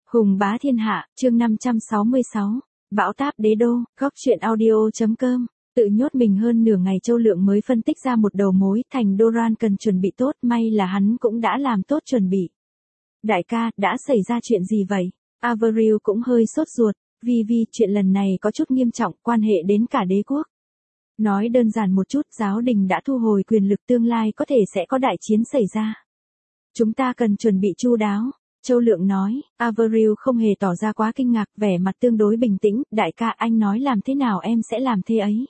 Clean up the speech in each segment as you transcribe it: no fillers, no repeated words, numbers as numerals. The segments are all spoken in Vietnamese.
Hùng bá thiên hạ, chương 566, bão táp đế đô, góc truyện audio.com. Tự nhốt mình hơn nửa ngày Châu Lượng mới phân tích ra một đầu mối, thành Doran cần chuẩn bị tốt, may là hắn cũng đã làm tốt chuẩn bị. Đại ca, đã xảy ra chuyện gì vậy? Avril cũng hơi sốt ruột, vì chuyện lần này có chút nghiêm trọng, quan hệ đến cả đế quốc. Nói đơn giản một chút, giáo đình đã thu hồi quyền lực, tương lai có thể sẽ có đại chiến xảy ra. Chúng ta cần chuẩn bị chu đáo. Châu Lượng nói, Avril không hề tỏ ra quá kinh ngạc, vẻ mặt tương đối bình tĩnh, đại ca anh nói làm thế nào em sẽ làm thế ấy.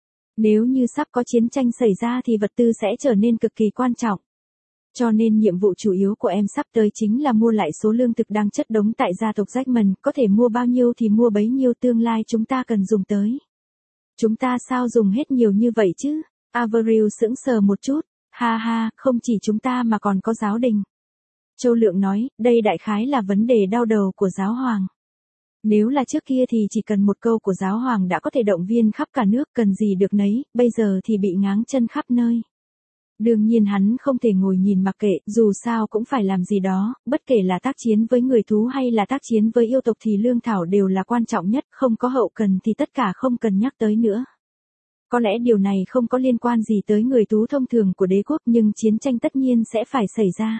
Nếu như sắp có chiến tranh xảy ra thì vật tư sẽ trở nên cực kỳ quan trọng. Cho nên nhiệm vụ chủ yếu của em sắp tới chính là mua lại số lương thực đang chất đống tại gia tộc Jackman, có thể mua bao nhiêu thì mua bấy nhiêu, tương lai chúng ta cần dùng tới. Chúng ta sao dùng hết nhiều như vậy chứ? Avril sững sờ một chút, ha, không chỉ chúng ta mà còn có giáo đình. Châu Lượng nói, đây đại khái là vấn đề đau đầu của giáo hoàng. Nếu là trước kia thì chỉ cần một câu của giáo hoàng đã có thể động viên khắp cả nước, cần gì được nấy, bây giờ thì bị ngáng chân khắp nơi. Đương nhiên hắn không thể ngồi nhìn mặc kệ, dù sao cũng phải làm gì đó, bất kể là tác chiến với người thú hay là tác chiến với yêu tộc thì lương thảo đều là quan trọng nhất, không có hậu cần thì tất cả không cần nhắc tới nữa. Có lẽ điều này không có liên quan gì tới người thú thông thường của đế quốc, nhưng chiến tranh tất nhiên sẽ phải xảy ra.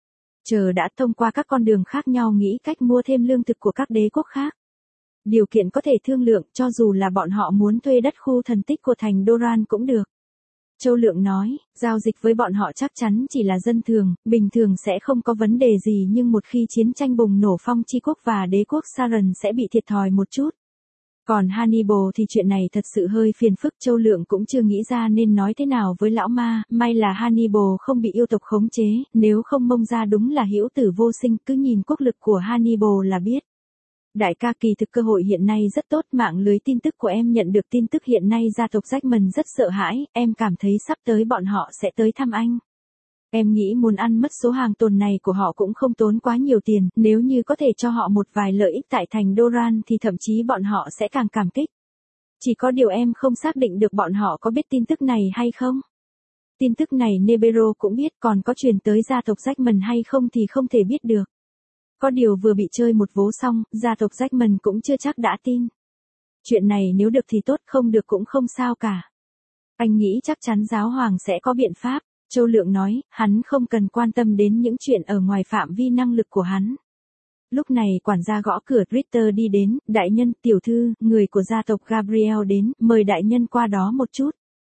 Chờ đã thông qua các con đường khác nhau nghĩ cách mua thêm lương thực của các đế quốc khác. Điều kiện có thể thương lượng, cho dù là bọn họ muốn thuê đất khu thần tích của thành Doran cũng được. Châu Lượng nói, giao dịch với bọn họ chắc chắn chỉ là dân thường, bình thường sẽ không có vấn đề gì, nhưng một khi chiến tranh bùng nổ Phong Chi quốc và đế quốc Saran sẽ bị thiệt thòi một chút. Còn Hannibal thì chuyện này thật sự hơi phiền phức, Châu Lượng cũng chưa nghĩ ra nên nói thế nào với lão ma, may là Hannibal không bị yêu tộc khống chế, nếu không mông ra đúng là hữu tử vô sinh, cứ nhìn quốc lực của Hannibal là biết. Đại ca, kỳ thực cơ hội hiện nay rất tốt, mạng lưới tin tức của em nhận được tin tức hiện nay gia tộc Jackman rất sợ hãi, em cảm thấy sắp tới bọn họ sẽ tới thăm anh. Em nghĩ muốn ăn mất số hàng tồn này của họ cũng không tốn quá nhiều tiền, nếu như có thể cho họ một vài lợi ích tại thành Doran thì thậm chí bọn họ sẽ càng cảm kích. Chỉ có điều em không xác định được bọn họ có biết tin tức này hay không. Tin tức này Nebero cũng biết, còn có truyền tới gia tộc Jackman hay không thì không thể biết được. Có điều vừa bị chơi một vố xong, gia tộc Jackman cũng chưa chắc đã tin. Chuyện này nếu được thì tốt, không được cũng không sao cả. Anh nghĩ chắc chắn giáo hoàng sẽ có biện pháp. Châu Lượng nói, hắn không cần quan tâm đến những chuyện ở ngoài phạm vi năng lực của hắn. Lúc này quản gia gõ cửa, Ritter đi đến, đại nhân, tiểu thư, người của gia tộc Gabriel đến, mời đại nhân qua đó một chút.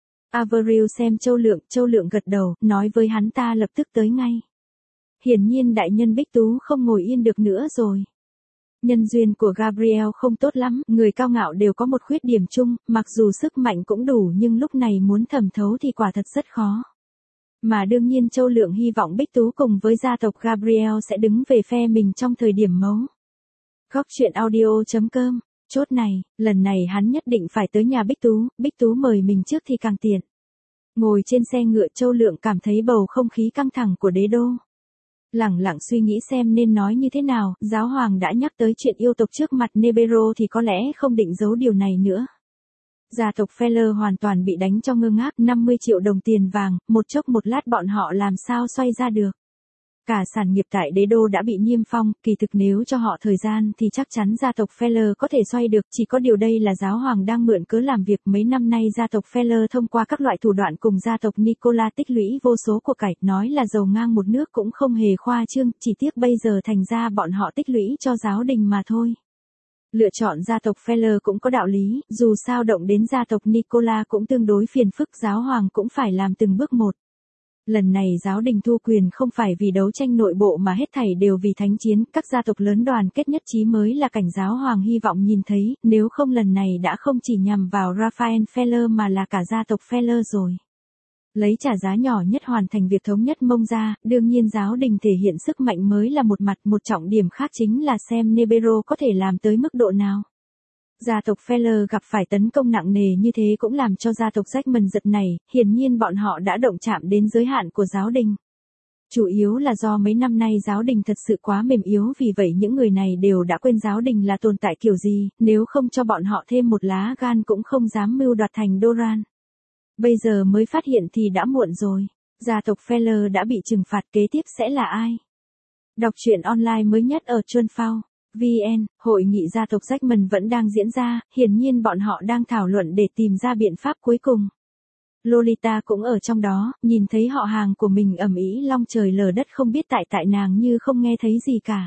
Avril xem Châu Lượng gật đầu, nói với hắn ta lập tức tới ngay. Hiển nhiên đại nhân Bích Tú không ngồi yên được nữa rồi. Nhân duyên của Gabriel không tốt lắm, người cao ngạo đều có một khuyết điểm chung, mặc dù sức mạnh cũng đủ nhưng lúc này muốn thẩm thấu thì quả thật rất khó. Mà đương nhiên Châu Lượng hy vọng Bích Tú cùng với gia tộc Gabriel sẽ đứng về phe mình trong thời điểm mấu. Góc truyện audio.com, chốt này, lần này hắn nhất định phải tới nhà Bích Tú mời mình trước thì càng tiện. Ngồi trên xe ngựa Châu Lượng cảm thấy bầu không khí căng thẳng của đế đô. Lẳng lặng suy nghĩ xem nên nói như thế nào, giáo hoàng đã nhắc tới chuyện yêu tộc trước mặt Nebero thì có lẽ không định giấu điều này nữa. Gia tộc Feller hoàn toàn bị đánh cho ngơ ngác, 50 triệu đồng tiền vàng, một chốc một lát bọn họ làm sao xoay ra được. Cả sản nghiệp tại đế đô đã bị niêm phong, kỳ thực nếu cho họ thời gian thì chắc chắn gia tộc Feller có thể xoay được, chỉ có điều đây là giáo hoàng đang mượn cớ làm việc. Mấy năm nay gia tộc Feller thông qua các loại thủ đoạn cùng gia tộc Nicola tích lũy vô số của cải, nói là giàu ngang một nước cũng không hề khoa trương, chỉ tiếc bây giờ thành ra bọn họ tích lũy cho giáo đình mà thôi. Lựa chọn gia tộc Feller cũng có đạo lý, dù sao động đến gia tộc Nicola cũng tương đối phiền phức, giáo hoàng cũng phải làm từng bước một. Lần này giáo đình thu quyền không phải vì đấu tranh nội bộ mà hết thảy đều vì thánh chiến, các gia tộc lớn đoàn kết nhất trí mới là cảnh giáo hoàng hy vọng nhìn thấy, nếu không lần này đã không chỉ nhằm vào Raphael Feller mà là cả gia tộc Feller rồi. Lấy trả giá nhỏ nhất hoàn thành việc thống nhất mông ra, đương nhiên giáo đình thể hiện sức mạnh mới là một mặt, một trọng điểm khác chính là xem Nebero có thể làm tới mức độ nào. Gia tộc Feller gặp phải tấn công nặng nề như thế cũng làm cho gia tộc Jackman giật nảy, hiển nhiên bọn họ đã động chạm đến giới hạn của giáo đình. Chủ yếu là do mấy năm nay giáo đình thật sự quá mềm yếu, vì vậy những người này đều đã quên giáo đình là tồn tại kiểu gì, nếu không cho bọn họ thêm một lá gan cũng không dám mưu đoạt thành Doran. Bây giờ mới phát hiện thì đã muộn rồi, gia tộc Feller đã bị trừng phạt, kế tiếp sẽ là ai? Đọc truyện online mới nhất ở Chuân Phao. VN, hội nghị gia tộc Jackman vẫn đang diễn ra, hiển nhiên bọn họ đang thảo luận để tìm ra biện pháp cuối cùng. Lolita cũng ở trong đó, nhìn thấy họ hàng của mình ầm ĩ long trời lở đất không biết tại nàng như không nghe thấy gì cả.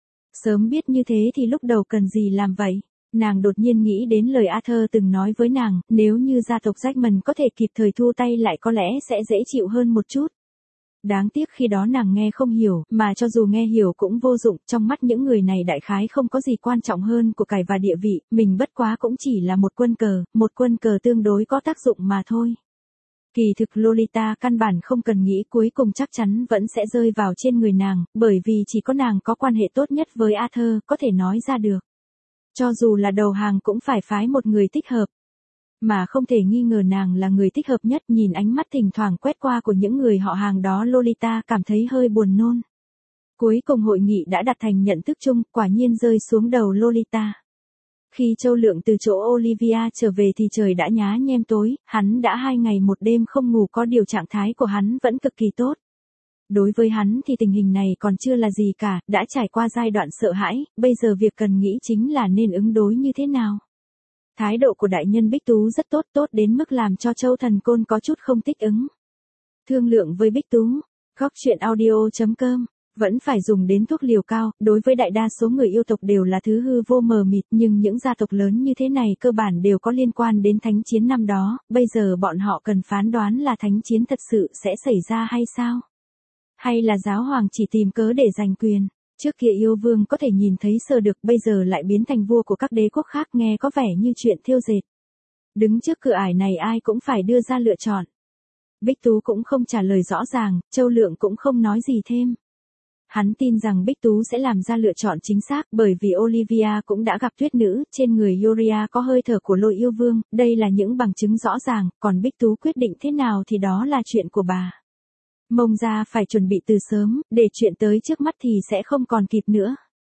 Sớm biết như thế thì lúc đầu cần gì làm vậy? Nàng đột nhiên nghĩ đến lời Arthur từng nói với nàng, nếu như gia tộc Jackman có thể kịp thời thu tay lại có lẽ sẽ dễ chịu hơn một chút. Đáng tiếc khi đó nàng nghe không hiểu, mà cho dù nghe hiểu cũng vô dụng, trong mắt những người này đại khái không có gì quan trọng hơn của cải và địa vị, mình bất quá cũng chỉ là một quân cờ tương đối có tác dụng mà thôi. Kỳ thực Lolita căn bản không cần nghĩ, cuối cùng chắc chắn vẫn sẽ rơi vào trên người nàng, bởi vì chỉ có nàng có quan hệ tốt nhất với Arthur, có thể nói ra được. Cho dù là đầu hàng cũng phải phái một người thích hợp. Mà không thể nghi ngờ nàng là người thích hợp nhất, nhìn ánh mắt thỉnh thoảng quét qua của những người họ hàng đó Lolita cảm thấy hơi buồn nôn. Cuối cùng hội nghị đã đạt thành nhận thức chung, quả nhiên rơi xuống đầu Lolita. Khi Châu Lượng từ chỗ Olivia trở về thì trời đã nhá nhem tối, hắn đã 2 ngày một đêm không ngủ, có điều trạng thái của hắn vẫn cực kỳ tốt. Đối với hắn thì tình hình này còn chưa là gì cả, đã trải qua giai đoạn sợ hãi, bây giờ việc cần nghĩ chính là nên ứng đối như thế nào. Thái độ của đại nhân Bích Tú rất tốt đến mức làm cho Châu Thần Côn có chút không thích ứng. Thương lượng với Bích Tú, góc chuyện audio.com, vẫn phải dùng đến thuốc liều cao, đối với đại đa số người yêu tộc đều là thứ hư vô mờ mịt, nhưng những gia tộc lớn như thế này cơ bản đều có liên quan đến thánh chiến năm đó, bây giờ bọn họ cần phán đoán là thánh chiến thật sự sẽ xảy ra hay sao? Hay là giáo hoàng chỉ tìm cớ để giành quyền? Trước kia yêu vương có thể nhìn thấy sờ được, bây giờ lại biến thành vua của các đế quốc khác, nghe có vẻ như chuyện thiêu dệt. Đứng trước cửa ải này ai cũng phải đưa ra lựa chọn. Bích Tú cũng không trả lời rõ ràng, Châu Lượng cũng không nói gì thêm. Hắn tin rằng Bích Tú sẽ làm ra lựa chọn chính xác, bởi vì Olivia cũng đã gặp tuyết nữ, trên người Yoria có hơi thở của Lôi yêu vương, đây là những bằng chứng rõ ràng, còn Bích Tú quyết định thế nào thì đó là chuyện của bà. Mông gia phải chuẩn bị từ sớm, để chuyện tới trước mắt thì sẽ không còn kịp nữa.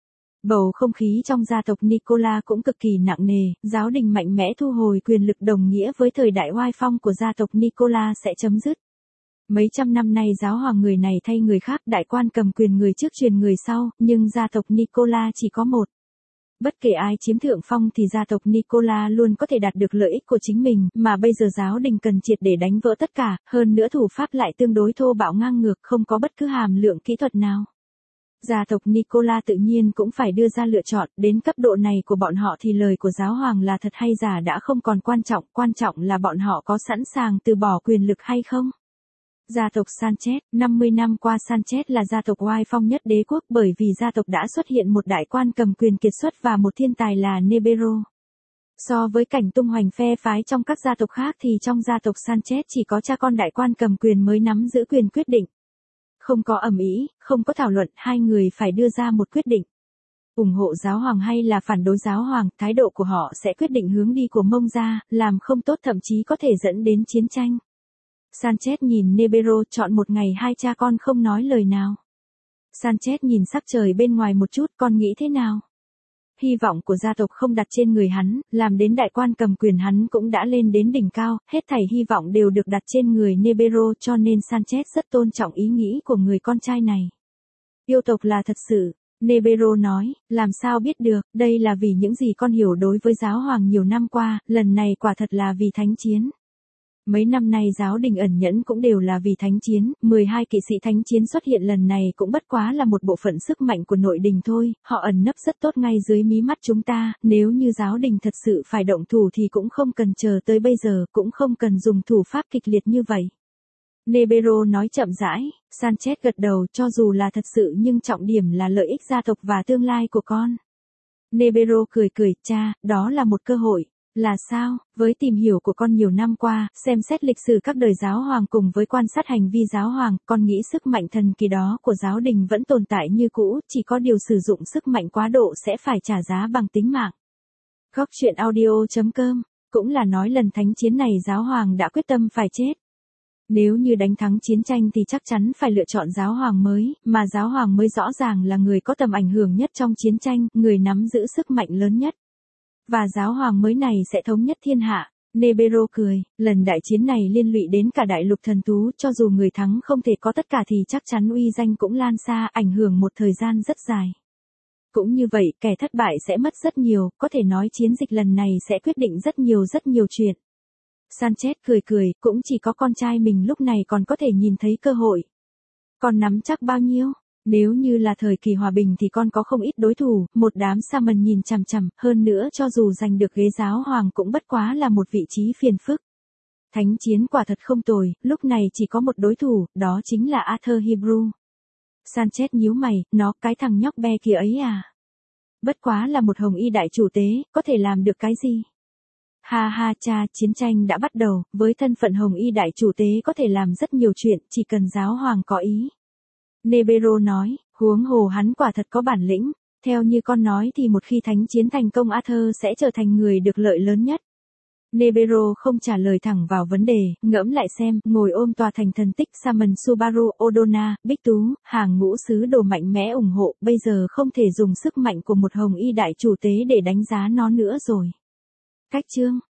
Bầu không khí trong gia tộc Nicola cũng cực kỳ nặng nề, giáo đình mạnh mẽ thu hồi quyền lực đồng nghĩa với thời đại oai phong của gia tộc Nicola sẽ chấm dứt. Mấy trăm năm nay giáo hoàng người này thay người khác, đại quan cầm quyền người trước truyền người sau, nhưng gia tộc Nicola chỉ có một. Bất kể ai chiếm thượng phong thì gia tộc Nicola luôn có thể đạt được lợi ích của chính mình, mà bây giờ giáo đình cần triệt để đánh vỡ tất cả, hơn nữa thủ pháp lại tương đối thô bạo ngang ngược, không có bất cứ hàm lượng kỹ thuật nào. Gia tộc Nicola tự nhiên cũng phải đưa ra lựa chọn, đến cấp độ này của bọn họ thì lời của giáo hoàng là thật hay giả đã không còn quan trọng là bọn họ có sẵn sàng từ bỏ quyền lực hay không. Gia tộc Sanchez, 50 năm qua Sanchez là gia tộc oai phong nhất đế quốc, bởi vì gia tộc đã xuất hiện một đại quan cầm quyền kiệt xuất và một thiên tài là Nebero. So với cảnh tung hoành phe phái trong các gia tộc khác thì trong gia tộc Sanchez chỉ có cha con đại quan cầm quyền mới nắm giữ quyền quyết định. Không có ầm ĩ, không có thảo luận, hai người phải đưa ra một quyết định. Ủng hộ giáo hoàng hay là phản đối giáo hoàng, thái độ của họ sẽ quyết định hướng đi của Mông gia, làm không tốt thậm chí có thể dẫn đến chiến tranh. Sanchez nhìn Nebero, chọn một ngày hai cha con không nói lời nào. Sanchez nhìn sắc trời bên ngoài một chút, con nghĩ thế nào? Hy vọng của gia tộc không đặt trên người hắn, làm đến đại quan cầm quyền hắn cũng đã lên đến đỉnh cao, hết thảy hy vọng đều được đặt trên người Nebero, cho nên Sanchez rất tôn trọng ý nghĩ của người con trai này. Yêu tộc là thật sự, Nebero nói, làm sao biết được, đây là vì những gì con hiểu đối với giáo hoàng nhiều năm qua, lần này quả thật là vì thánh chiến. Mấy năm nay giáo đình ẩn nhẫn cũng đều là vì thánh chiến, 12 kỵ sĩ thánh chiến xuất hiện lần này cũng bất quá là một bộ phận sức mạnh của nội đình thôi, họ ẩn nấp rất tốt ngay dưới mí mắt chúng ta, nếu như giáo đình thật sự phải động thủ thì cũng không cần chờ tới bây giờ, cũng không cần dùng thủ pháp kịch liệt như vậy. Nebero nói chậm rãi, Sanchez gật đầu, cho dù là thật sự nhưng trọng điểm là lợi ích gia tộc và tương lai của con. Nebero cười, cha, đó là một cơ hội. Là sao, với tìm hiểu của con nhiều năm qua, xem xét lịch sử các đời giáo hoàng cùng với quan sát hành vi giáo hoàng, con nghĩ sức mạnh thần kỳ đó của giáo đình vẫn tồn tại như cũ, chỉ có điều sử dụng sức mạnh quá độ sẽ phải trả giá bằng tính mạng. Góc chuyện audio.com, cũng là nói lần thánh chiến này giáo hoàng đã quyết tâm phải chết. Nếu như đánh thắng chiến tranh thì chắc chắn phải lựa chọn giáo hoàng mới, mà giáo hoàng mới rõ ràng là người có tầm ảnh hưởng nhất trong chiến tranh, người nắm giữ sức mạnh lớn nhất. Và giáo hoàng mới này sẽ thống nhất thiên hạ. Nebero cười, lần đại chiến này liên lụy đến cả đại lục thần thú, cho dù người thắng không thể có tất cả thì chắc chắn uy danh cũng lan xa, ảnh hưởng một thời gian rất dài. Cũng như vậy, kẻ thất bại sẽ mất rất nhiều, có thể nói chiến dịch lần này sẽ quyết định rất nhiều chuyện. Sanchez cười cười, cũng chỉ có con trai mình lúc này còn có thể nhìn thấy cơ hội. Con nắm chắc bao nhiêu? Nếu như là thời kỳ hòa bình thì con có không ít đối thủ, một đám Saman nhìn chằm chằm, hơn nữa cho dù giành được ghế giáo hoàng cũng bất quá là một vị trí phiền phức. Thánh chiến quả thật không tồi, lúc này chỉ có một đối thủ, đó chính là Arthur Hebrew. Sanchez nhíu mày, nó cái thằng nhóc be kia ấy à? Bất quá là một hồng y đại chủ tế, có thể làm được cái gì? Ha ha cha, chiến tranh đã bắt đầu, với thân phận hồng y đại chủ tế có thể làm rất nhiều chuyện, chỉ cần giáo hoàng có ý. Nebero nói, huống hồ hắn quả thật có bản lĩnh, theo như con nói thì một khi thánh chiến thành công Arthur sẽ trở thành người được lợi lớn nhất. Nebero không trả lời thẳng vào vấn đề, ngẫm lại xem, ngồi ôm tòa thành thần tích Saman Subaru Odona, Bích Tú, hàng ngũ sứ đồ mạnh mẽ ủng hộ, bây giờ không thể dùng sức mạnh của một hồng y đại chủ tế để đánh giá nó nữa rồi. Cách chương